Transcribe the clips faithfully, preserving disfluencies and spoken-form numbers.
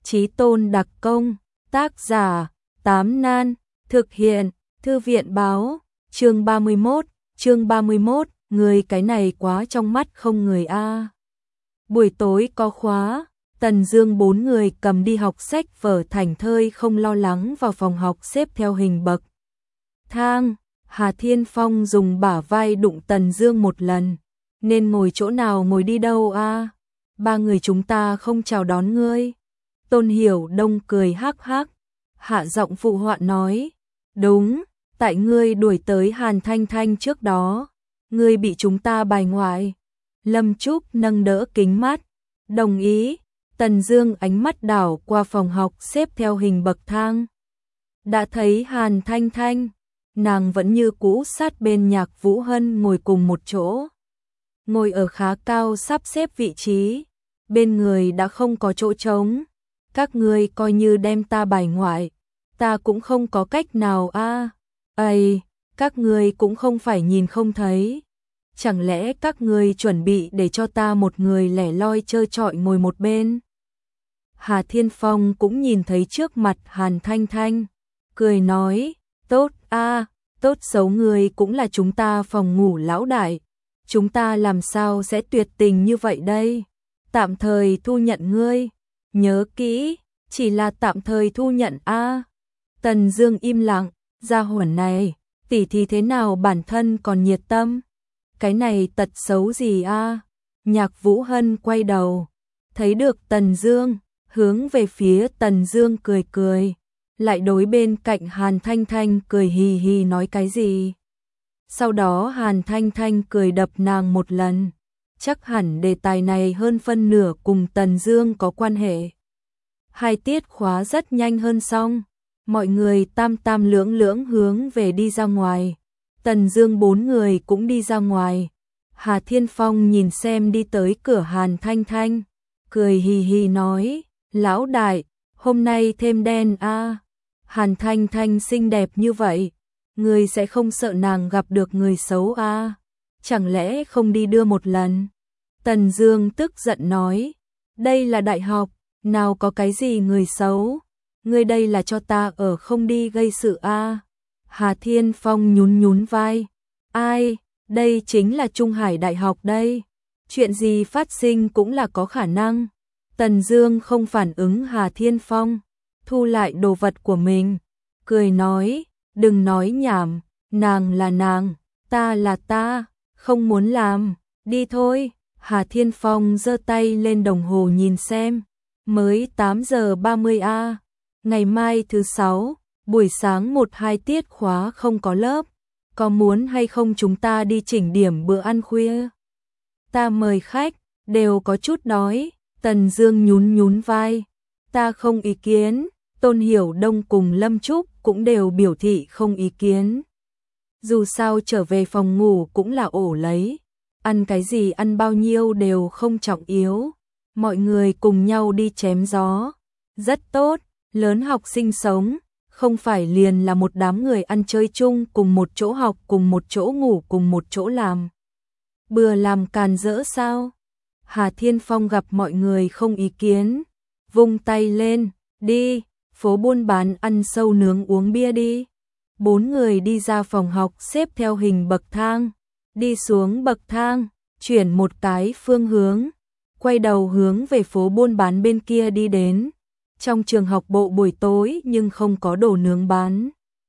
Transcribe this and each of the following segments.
Chí tôn đặc công, tác giả, Tám Nan, thực hiện, Thư viện báo, chương ba mươi mốt, chương ba mươi mốt, người cái này quá trong mắt không người a. Buổi tối có khóa, Tần Dương bốn người cầm đi học sách vở thảnh thơi không lo lắng vào phòng học xếp theo hình bậc thang. Hà Thiên Phong dùng bả vai đụng Tần Dương một lần, nên ngồi chỗ nào ngồi đi đâu a? Ba người chúng ta không chào đón ngươi. Tôn Hiểu Đông cười hắc hắc, hạ giọng phụ họa nói, đúng, tại ngươi đuổi tới Hàn Thanh Thanh trước đó, ngươi bị chúng ta bài ngoại. Lâm Trúc nâng đỡ kính mắt, đồng ý. Tần Dương ánh mắt đảo qua phòng học xếp theo hình bậc thang. Đã thấy Hàn Thanh Thanh, nàng vẫn như cũ sát bên Nhạc Vũ Hân ngồi cùng một chỗ. Ngồi ở khá cao sắp xếp vị trí, bên người đã không có chỗ trống. Các ngươi coi như đem ta bài ngoại, ta cũng không có cách nào a. À. Ây, các ngươi cũng không phải nhìn không thấy. Chẳng lẽ các ngươi chuẩn bị để cho ta một người lẻ loi trơ trọi ngồi một bên? Hà Thiên Phong cũng nhìn thấy trước mặt Hàn Thanh Thanh, cười nói, tốt a, à, tốt xấu người cũng là chúng ta phòng ngủ lão đại, chúng ta làm sao sẽ tuyệt tình như vậy đây? Tạm thời thu nhận ngươi, nhớ kỹ, chỉ là tạm thời thu nhận a. À. Tần Dương im lặng, gia hỏa này, tỷ thì thế nào bản thân còn nhiệt tâm, cái này tật xấu gì a? À? Nhạc Vũ Hân quay đầu, thấy được Tần Dương, hướng về phía Tần Dương cười cười, lại đối bên cạnh Hàn Thanh Thanh cười hì hì nói cái gì. Sau đó Hàn Thanh Thanh cười đập nàng một lần, chắc hẳn đề tài này hơn phân nửa cùng Tần Dương có quan hệ. Hai tiết khóa rất nhanh hơn xong, mọi người tam tam lưỡng lưỡng hướng về đi ra ngoài. Tần Dương bốn người cũng đi ra ngoài. Hà Thiên Phong nhìn xem đi tới cửa Hàn Thanh Thanh, cười hì hì nói, lão đại, hôm nay thêm đen a. À. Hàn Thanh Thanh xinh đẹp như vậy, người sẽ không sợ nàng gặp được người xấu a? À? Chẳng lẽ không đi đưa một lần? Tần Dương tức giận nói, đây là đại học, nào có cái gì người xấu, ngươi đây là cho ta ở không đi gây sự a. À? Hà Thiên Phong nhún nhún vai, ai, đây chính là Trung Hải Đại học đây, chuyện gì phát sinh cũng là có khả năng. Tần Dương không phản ứng Hà Thiên Phong, thu lại đồ vật của mình, cười nói, đừng nói nhảm, nàng là nàng, ta là ta, không muốn làm, đi thôi. Hà Thiên Phong giơ tay lên đồng hồ nhìn xem, mới tám giờ ba mươi a, à. Ngày mai thứ sáu, buổi sáng một hai tiết khóa không có lớp, có muốn hay không chúng ta đi chỉnh điểm bữa ăn khuya? Ta mời khách, đều có chút đói. Tần Dương nhún nhún vai, ta không ý kiến. Tôn Hiểu Đông cùng Lâm Trúc cũng đều biểu thị không ý kiến. Dù sao trở về phòng ngủ cũng là ổ lấy, ăn cái gì ăn bao nhiêu đều không trọng yếu. Mọi người cùng nhau đi chém gió, rất tốt. Lớn học sinh sống, không phải liền là một đám người ăn chơi chung, cùng một chỗ học, cùng một chỗ ngủ, cùng một chỗ làm bừa làm càn rỡ sao? Hà Thiên Phong gặp mọi người không ý kiến, vung tay lên, đi, phố buôn bán ăn sâu nướng uống bia đi. Bốn người đi ra phòng học xếp theo hình bậc thang, đi xuống bậc thang, chuyển một cái phương hướng, quay đầu hướng về phố buôn bán bên kia đi đến. Trong trường học bộ buổi tối nhưng không có đồ nướng bán.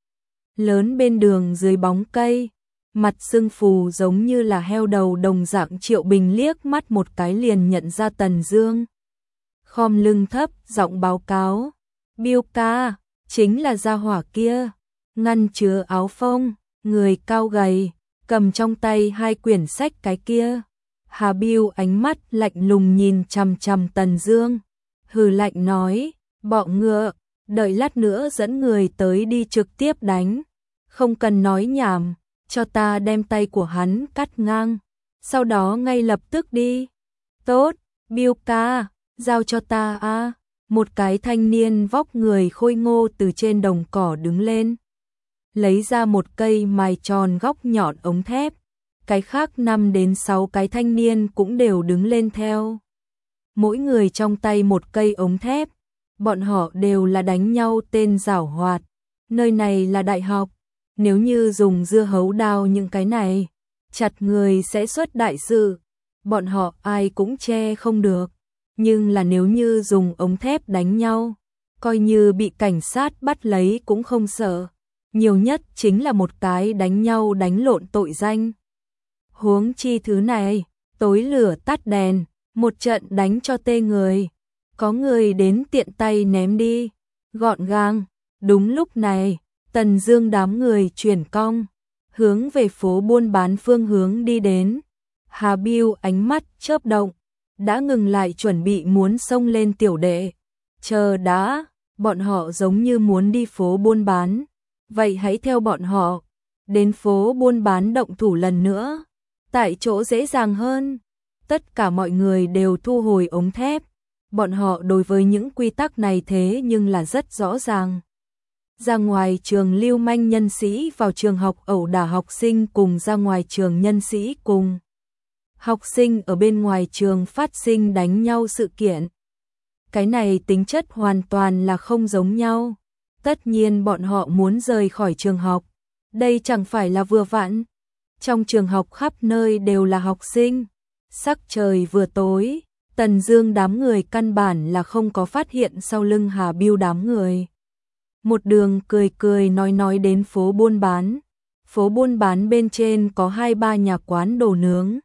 Lớn bên đường dưới bóng cây, mặt sưng phù giống như là heo đầu đồng dạng. Triệu Bình liếc mắt một cái liền nhận ra Tần Dương. Khom lưng thấp, giọng báo cáo, Biêu ca, chính là gia hỏa kia, ngăn chứa áo phông, người cao gầy, cầm trong tay hai quyển sách cái kia. Hà Biêu ánh mắt lạnh lùng nhìn chằm chằm Tần Dương, hừ lạnh nói, bọ ngựa, đợi lát nữa dẫn người tới đi trực tiếp đánh, không cần nói nhảm, cho ta đem tay của hắn cắt ngang, sau đó ngay lập tức đi. Tốt, Biêu ca, giao cho ta a. À. Một cái thanh niên vóc người khôi ngô từ trên đồng cỏ đứng lên, lấy ra một cây mài tròn góc nhọn ống thép. Cái khác năm đến sáu cái thanh niên cũng đều đứng lên theo, mỗi người trong tay một cây ống thép. bọn họ đều là đánh nhau tên giảo hoạt. Nơi này là đại học, nếu như dùng dưa hấu đao những cái này, chặt người sẽ xuất đại sự, bọn họ ai cũng che không được. Nhưng là nếu như dùng ống thép đánh nhau, coi như bị cảnh sát bắt lấy cũng không sợ. Nhiều nhất chính là một cái đánh nhau đánh lộn tội danh. Huống chi thứ này, tối lửa tắt đèn, một trận đánh cho tê người. Có người đến tiện tay ném đi, gọn gàng. Đúng lúc này, Tần Dương đám người chuyển cong, hướng về phố buôn bán phương hướng đi đến. Hà Bưu ánh mắt chớp động, đã ngừng lại chuẩn bị muốn xông lên tiểu đệ. Chờ đã, bọn họ giống như muốn đi phố buôn bán. Vậy hãy theo bọn họ, đến phố buôn bán động thủ lần nữa. Tại chỗ dễ dàng hơn. Tất cả mọi người đều thu hồi ống thép. Bọn họ đối với những quy tắc này thế nhưng là rất rõ ràng. Ra ngoài trường lưu manh nhân sĩ vào trường học ẩu đả học sinh cùng ra ngoài trường nhân sĩ cùng. Học sinh ở bên ngoài trường phát sinh đánh nhau sự kiện. Cái này tính chất hoàn toàn là không giống nhau. Tất nhiên bọn họ muốn rời khỏi trường học. Đây chẳng phải là vừa vặn. Trong trường học khắp nơi đều là học sinh. Sắc trời vừa tối, Tần Dương đám người căn bản là không có phát hiện sau lưng Hà Bưu đám người. Một đường cười cười nói nói đến phố buôn bán. Phố buôn bán bên trên có hai ba nhà quán đồ nướng.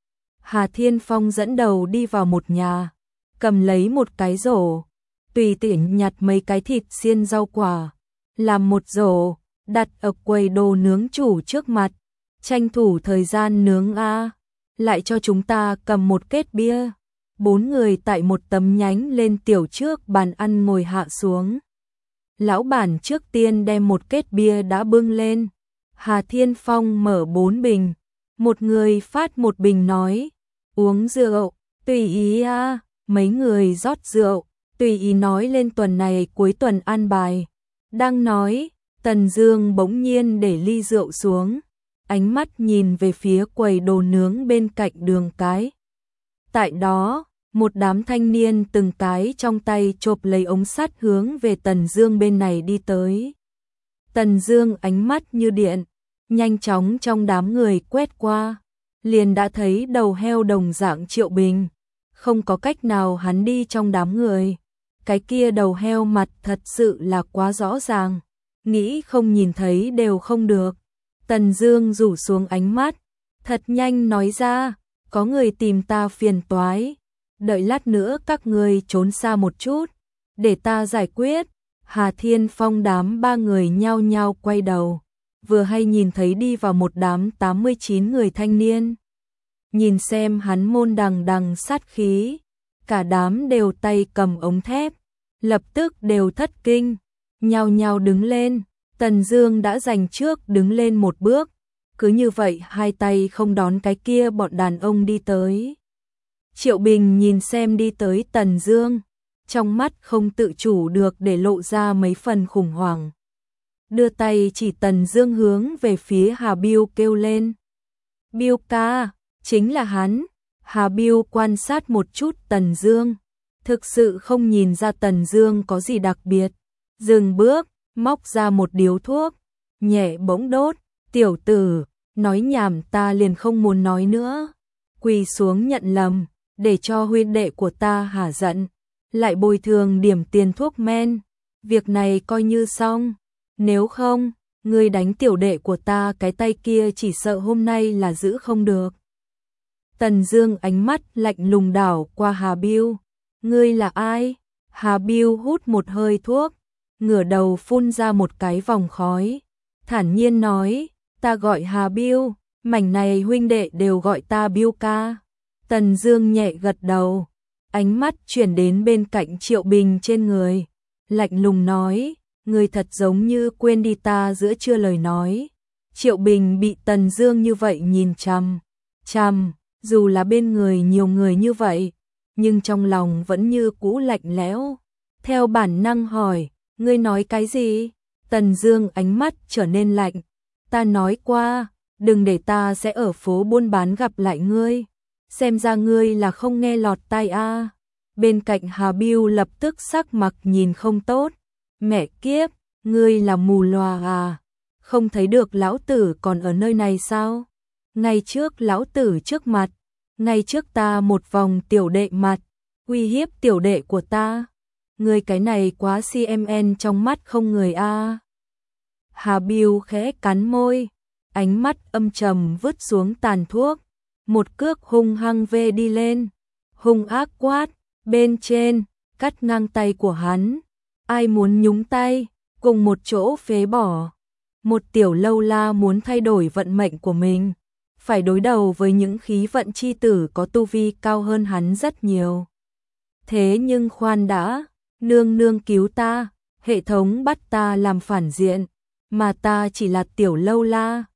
Hà Thiên Phong dẫn đầu đi vào một nhà, cầm lấy một cái rổ, tùy tiện nhặt mấy cái thịt xiên rau quả, làm một rổ, đặt ở quầy đồ nướng chủ trước mặt, tranh thủ thời gian nướng a, lại cho chúng ta cầm một kết bia. Bốn người tại một tấm nhánh lên tiểu trước bàn ăn ngồi hạ xuống. Lão bản trước tiên đem một kết bia đã bưng lên. Hà Thiên Phong mở bốn bình, một người phát một bình nói, uống rượu, tùy ý a. Mấy người rót rượu, tùy ý nói lên tuần này cuối tuần ăn bài. Đang nói, Tần Dương bỗng nhiên để ly rượu xuống, ánh mắt nhìn về phía quầy đồ nướng bên cạnh đường cái. Tại đó, một đám thanh niên từng cái trong tay chộp lấy ống sắt hướng về Tần Dương bên này đi tới. Tần Dương ánh mắt như điện, nhanh chóng trong đám người quét qua, liền đã thấy đầu heo đồng dạng Triệu Bình. Không có cách nào hắn đi trong đám người. Cái kia đầu heo mặt thật sự là quá rõ ràng, nghĩ không nhìn thấy đều không được. Tần Dương rủ xuống ánh mắt, thật nhanh nói ra, có người tìm ta phiền toái, đợi lát nữa các ngươi trốn xa một chút, để ta giải quyết. Hà Thiên Phong đám ba người nhao nhao quay đầu, vừa hay nhìn thấy đi vào một đám tám mươi chín người thanh niên. Nhìn xem hắn môn đằng đằng sát khí, cả đám đều tay cầm ống thép, lập tức đều thất kinh, nhao nhao đứng lên. Tần Dương đã giành trước đứng lên một bước, cứ như vậy hai tay không đón cái kia bọn đàn ông đi tới. Triệu Bình nhìn xem đi tới Tần Dương, trong mắt không tự chủ được để lộ ra mấy phần khủng hoảng. Đưa tay chỉ Tần Dương hướng về phía Hà Bưu kêu lên. Bưu ca, chính là hắn. Hà Bưu quan sát một chút Tần Dương, thực sự không nhìn ra Tần Dương có gì đặc biệt. Dừng bước, móc ra một điếu thuốc, nhẹ bỗng đốt. Tiểu tử, nói nhảm ta liền không muốn nói nữa. Quỳ xuống nhận lầm, để cho huynh đệ của ta hả giận, lại bồi thường điểm tiền thuốc men. Việc này coi như xong, nếu không, ngươi đánh tiểu đệ của ta cái tay kia chỉ sợ hôm nay là giữ không được. Tần Dương ánh mắt lạnh lùng đảo qua Hà Bưu. Ngươi là ai? Hà Bưu hút một hơi thuốc, ngửa đầu phun ra một cái vòng khói, thản nhiên nói, ta gọi Hà Bưu, mảnh này huynh đệ đều gọi ta Bưu ca. Tần Dương nhẹ gật đầu, ánh mắt chuyển đến bên cạnh Triệu Bình trên người, lạnh lùng nói, ngươi thật giống như quên đi ta giữa trưa lời nói. Triệu Bình bị Tần Dương như vậy nhìn chằm chằm, dù là bên người nhiều người như vậy, nhưng trong lòng vẫn như cũ lạnh lẽo. Theo bản năng hỏi, ngươi nói cái gì? Tần Dương ánh mắt trở nên lạnh. Ta nói qua, đừng để ta sẽ ở phố buôn bán gặp lại ngươi. Xem ra ngươi là không nghe lọt tai a. Bên cạnh Hà Bưu lập tức sắc mặt nhìn không tốt. Mẹ kiếp, ngươi là mù lòa à? Không thấy được lão tử còn ở nơi này sao? Ngay trước lão tử trước mặt, ngay trước ta một vòng tiểu đệ mặt, uy hiếp tiểu đệ của ta. Ngươi cái này quá xê em en trong mắt không người a. Hà Bưu khẽ cắn môi, ánh mắt âm trầm vứt xuống tàn thuốc, một cước hung hăng vê đi lên, hung ác quát, bên trên, cắt ngang tay của hắn. Ai muốn nhúng tay, cùng một chỗ phế bỏ. Một tiểu lâu la muốn thay đổi vận mệnh của mình, phải đối đầu với những khí vận chi tử có tu vi cao hơn hắn rất nhiều. Thế nhưng khoan đã, nương nương cứu ta, hệ thống bắt ta làm phản diện, mà ta chỉ là tiểu lâu la,